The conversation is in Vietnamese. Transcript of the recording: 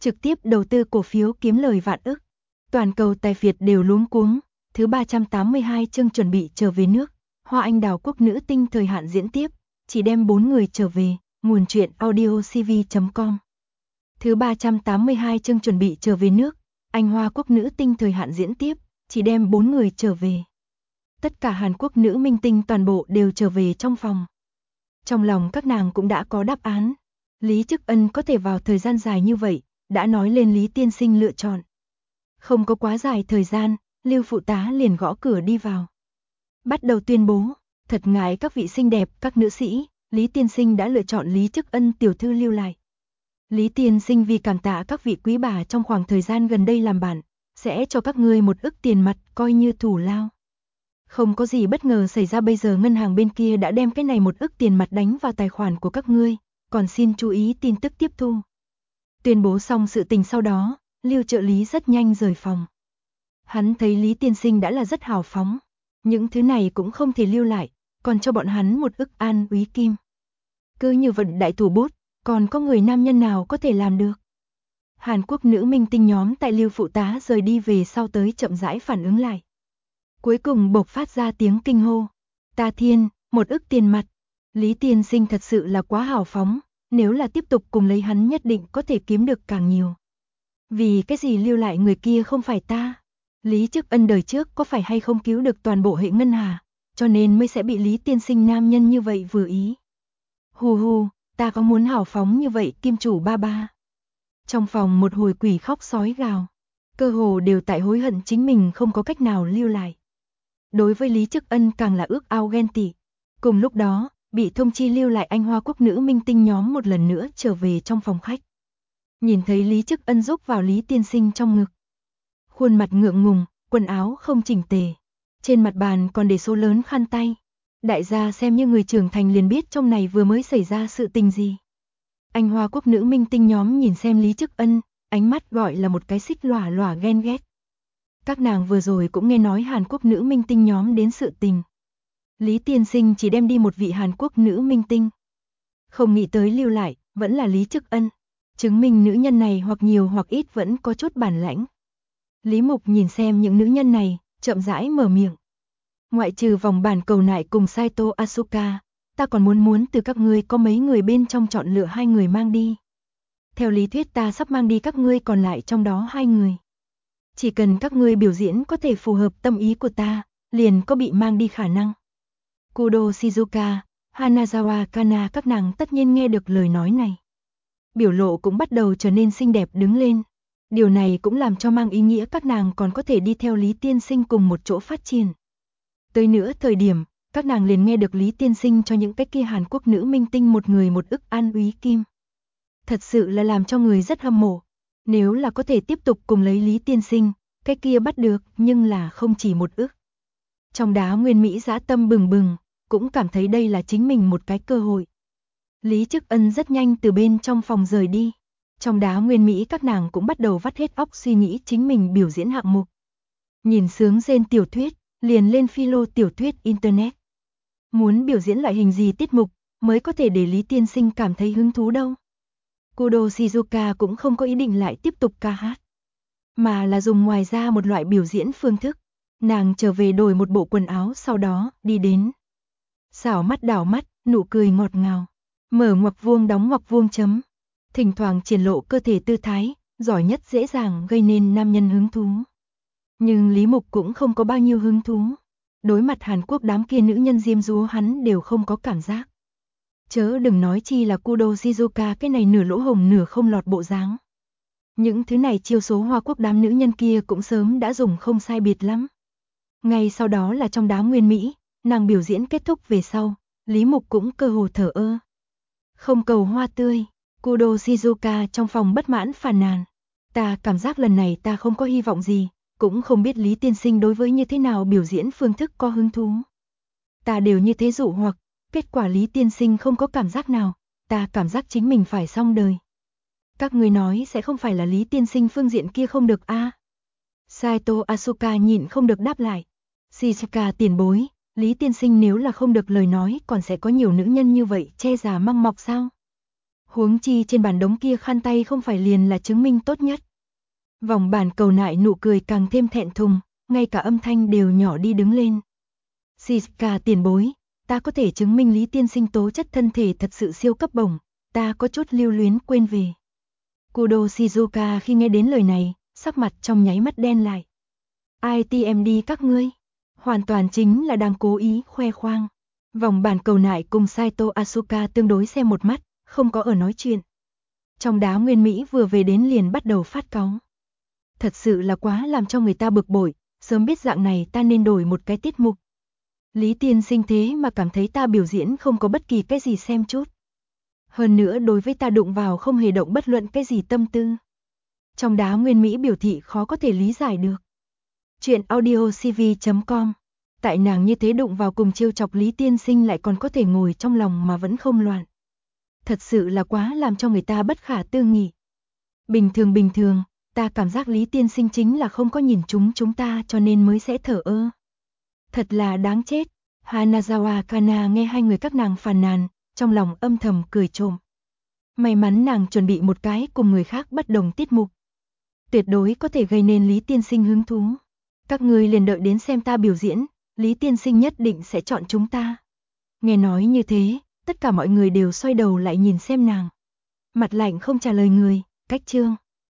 trực tiếp đầu tư cổ phiếu kiếm lời vạn ức. Toàn cầu tài phiệt đều luống cuống. Thứ 382 chương chuẩn bị trở về nước. Hoa Anh Đào quốc nữ tinh thời hạn diễn tiếp, chỉ đem 4 người trở về. Nguồn truyện audiocv.com. Thứ 382 chương chuẩn bị trở về nước. Anh Hoa quốc nữ tinh thời hạn diễn tiếp, chỉ đem 4 người trở về. Tất cả Hàn Quốc nữ minh tinh toàn bộ đều trở về trong phòng. Trong lòng các nàng cũng đã có đáp án. Lý Chức Ân có thể vào thời gian dài như vậy, đã nói lên Lý tiên sinh lựa chọn. Không có quá dài thời gian, Lưu phụ tá liền gõ cửa đi vào. Bắt đầu tuyên bố, thật ngại các vị xinh đẹp, các nữ sĩ, Lý tiên sinh đã lựa chọn Lý Chức Ân tiểu thư lưu lại. Lý tiên sinh vì cảm tạ các vị quý bà trong khoảng thời gian gần đây làm bạn, sẽ cho các ngươi 1 ức tiền mặt coi như thù lao. Không có gì bất ngờ xảy ra, bây giờ ngân hàng bên kia đã đem cái này 1 ức tiền mặt đánh vào tài khoản của các ngươi, còn xin chú ý tin tức tiếp thu. Tuyên bố xong sự tình sau đó, Lưu trợ lý rất nhanh rời phòng. Hắn thấy Lý tiên sinh đã là rất hào phóng, những thứ này cũng không thể lưu lại, còn cho bọn hắn 1 ức an úy kim. Cứ như vậy đại thủ bút, còn có người nam nhân nào có thể làm được. Hàn Quốc nữ minh tinh nhóm tại Lưu phụ tá rời đi về sau tới chậm rãi phản ứng lại. Cuối cùng bộc phát ra tiếng kinh hô. Ta thiên, 1 ức tiền mặt. Lý tiên sinh thật sự là quá hào phóng, nếu là tiếp tục cùng lấy hắn nhất định có thể kiếm được càng nhiều. Vì cái gì lưu lại người kia không phải ta? Lý Chức Ân đời trước có phải hay không cứu được toàn bộ hệ ngân hà, cho nên mới sẽ bị Lý tiên sinh nam nhân như vậy vừa ý. Hù hù, ta có muốn hào phóng như vậy kim chủ ba ba. Trong phòng một hồi quỷ khóc sói gào, cơ hồ đều tại hối hận chính mình không có cách nào lưu lại. Đối với Lý Chức Ân càng là ước ao ghen tị. Cùng lúc đó, bị thông chi lưu lại anh Hoa quốc nữ minh tinh nhóm một lần nữa trở về trong phòng khách. Nhìn thấy Lý Chức Ân rúc vào Lý tiên sinh trong ngực. Khuôn mặt ngượng ngùng, quần áo không chỉnh tề. Trên mặt bàn còn để số lớn khăn tay. Đại gia xem như người trưởng thành liền biết trong này vừa mới xảy ra sự tình gì. Anh Hoa quốc nữ minh tinh nhóm nhìn xem Lý Chức Ân, ánh mắt gọi là một cái xích lòa lòa ghen ghét. Các nàng vừa rồi cũng nghe nói Hàn Quốc nữ minh tinh nhóm đến sự tình. Lý tiên sinh chỉ đem đi một vị Hàn Quốc nữ minh tinh. Không nghĩ tới lưu lại, vẫn là Lý Chức Ân. Chứng minh nữ nhân này hoặc nhiều hoặc ít vẫn có chút bản lãnh. Lý Mục nhìn xem những nữ nhân này, chậm rãi mở miệng. Ngoại trừ vòng bản cầu nại cùng Saito Asuka, ta còn muốn từ các ngươi có mấy người bên trong chọn lựa 2 người mang đi. Theo lý thuyết ta sắp mang đi các ngươi còn lại trong đó 2 người. Chỉ cần các ngươi biểu diễn có thể phù hợp tâm ý của ta, liền có bị mang đi khả năng. Kudo Shizuka, Hanazawa Kana các nàng tất nhiên nghe được lời nói này. Biểu lộ cũng bắt đầu trở nên xinh đẹp đứng lên. Điều này cũng làm cho mang ý nghĩa các nàng còn có thể đi theo Lý tiên sinh cùng một chỗ phát triển. Tới nữa thời điểm, các nàng liền nghe được Lý tiên sinh cho những cái kia Hàn Quốc nữ minh tinh 1 người 1 ức an úy kim. Thật sự là làm cho người rất hâm mộ. Nếu là có thể tiếp tục cùng lấy Lý tiên sinh, cái kia bắt được nhưng là không chỉ 1 ức. Trong đá Nguyên Mỹ dã tâm bừng bừng, cũng cảm thấy đây là chính mình một cái cơ hội. Lý Chức Ân rất nhanh từ bên trong phòng rời đi. Trong đá Nguyên Mỹ các nàng cũng bắt đầu vắt hết óc suy nghĩ chính mình biểu diễn hạng mục. Nhìn sướng rên tiểu thuyết, liền lên philo tiểu thuyết internet. Muốn biểu diễn loại hình gì tiết mục mới có thể để Lý tiên sinh cảm thấy hứng thú đâu. Kudo Shizuka cũng không có ý định lại tiếp tục ca hát, mà là dùng ngoài ra một loại biểu diễn phương thức. Nàng trở về đổi một bộ quần áo sau đó đi đến. Xảo mắt đảo mắt, nụ cười ngọt ngào. Mở ngoặc vuông đóng ngoặc vuông chấm. Thỉnh thoảng triển lộ cơ thể tư thái, giỏi nhất dễ dàng gây nên nam nhân hứng thú. Nhưng Lý Mục cũng không có bao nhiêu hứng thú. Đối mặt Hàn Quốc đám kia nữ nhân diêm dúa hắn đều không có cảm giác. Chớ đừng nói chi là Kudo Shizuka cái này nửa lỗ hồng nửa không lọt bộ dáng. Những thứ này chiêu số Hoa Quốc đám nữ nhân kia cũng sớm đã dùng không sai biệt lắm. Ngay sau đó là trong đá Nguyên Mỹ, nàng biểu diễn kết thúc về sau, Lý Mục cũng cơ hồ thở ơ. Không cầu hoa tươi, Kudo Shizuka trong phòng bất mãn phàn nàn. Ta cảm giác lần này ta không có hy vọng gì, cũng không biết Lý tiên sinh đối với như thế nào biểu diễn phương thức có hứng thú. Ta đều như thế dụ hoặc, kết quả Lý tiên sinh không có cảm giác nào, ta cảm giác chính mình phải xong đời. Các người nói sẽ không phải là Lý tiên sinh phương diện kia không được a? Saito Asuka nhịn không được đáp lại. Shizuka tiền bối, Lý tiên sinh nếu là không được lời nói còn sẽ có nhiều nữ nhân như vậy che già măng mọc sao? Huống chi trên bàn đống kia khăn tay không phải liền là chứng minh tốt nhất. Vòng bản cầu nại nụ cười càng thêm thẹn thùng, ngay cả âm thanh đều nhỏ đi đứng lên. Shizuka tiền bối, ta có thể chứng minh Lý tiên sinh tố chất thân thể thật sự siêu cấp bổng, ta có chút lưu luyến quên về. Kudo Shizuka khi nghe đến lời này, sắc mặt trong nháy mắt đen lại. ITMD các ngươi, hoàn toàn chính là đang cố ý khoe khoang. Vòng bản cầu nại cùng Saito Asuka tương đối xem một mắt, không có ở nói chuyện. Trong đá nguyên Mỹ vừa về đến liền bắt đầu phát cáu. Thật sự là quá làm cho người ta bực bội, sớm biết dạng này ta nên đổi một cái tiết mục. Lý tiên sinh thế mà cảm thấy ta biểu diễn không có bất kỳ cái gì xem chút. Hơn nữa đối với ta đụng vào không hề động bất luận cái gì tâm tư. Trong đá nguyên Mỹ biểu thị khó có thể lý giải được. Chuyện audiocv.com. Tại nàng như thế đụng vào cùng trêu chọc Lý tiên sinh lại còn có thể ngồi trong lòng mà vẫn không loạn. Thật sự là quá làm cho người ta bất khả tư nghị. Bình thường, ta cảm giác Lý tiên sinh chính là không có nhìn chúng ta cho nên mới sẽ thở ơ. Thật là đáng chết. Hanazawa Kana nghe hai người các nàng phàn nàn, trong lòng âm thầm cười trộm. May mắn nàng chuẩn bị một cái cùng người khác bất đồng tiết mục. Tuyệt đối có thể gây nên Lý tiên sinh hứng thú. Các ngươi liền đợi đến xem ta biểu diễn, Lý tiên sinh nhất định sẽ chọn chúng ta. Nghe nói như thế, tất cả mọi người đều xoay đầu lại nhìn xem nàng. Mặt lạnh không trả lời người, cách chương.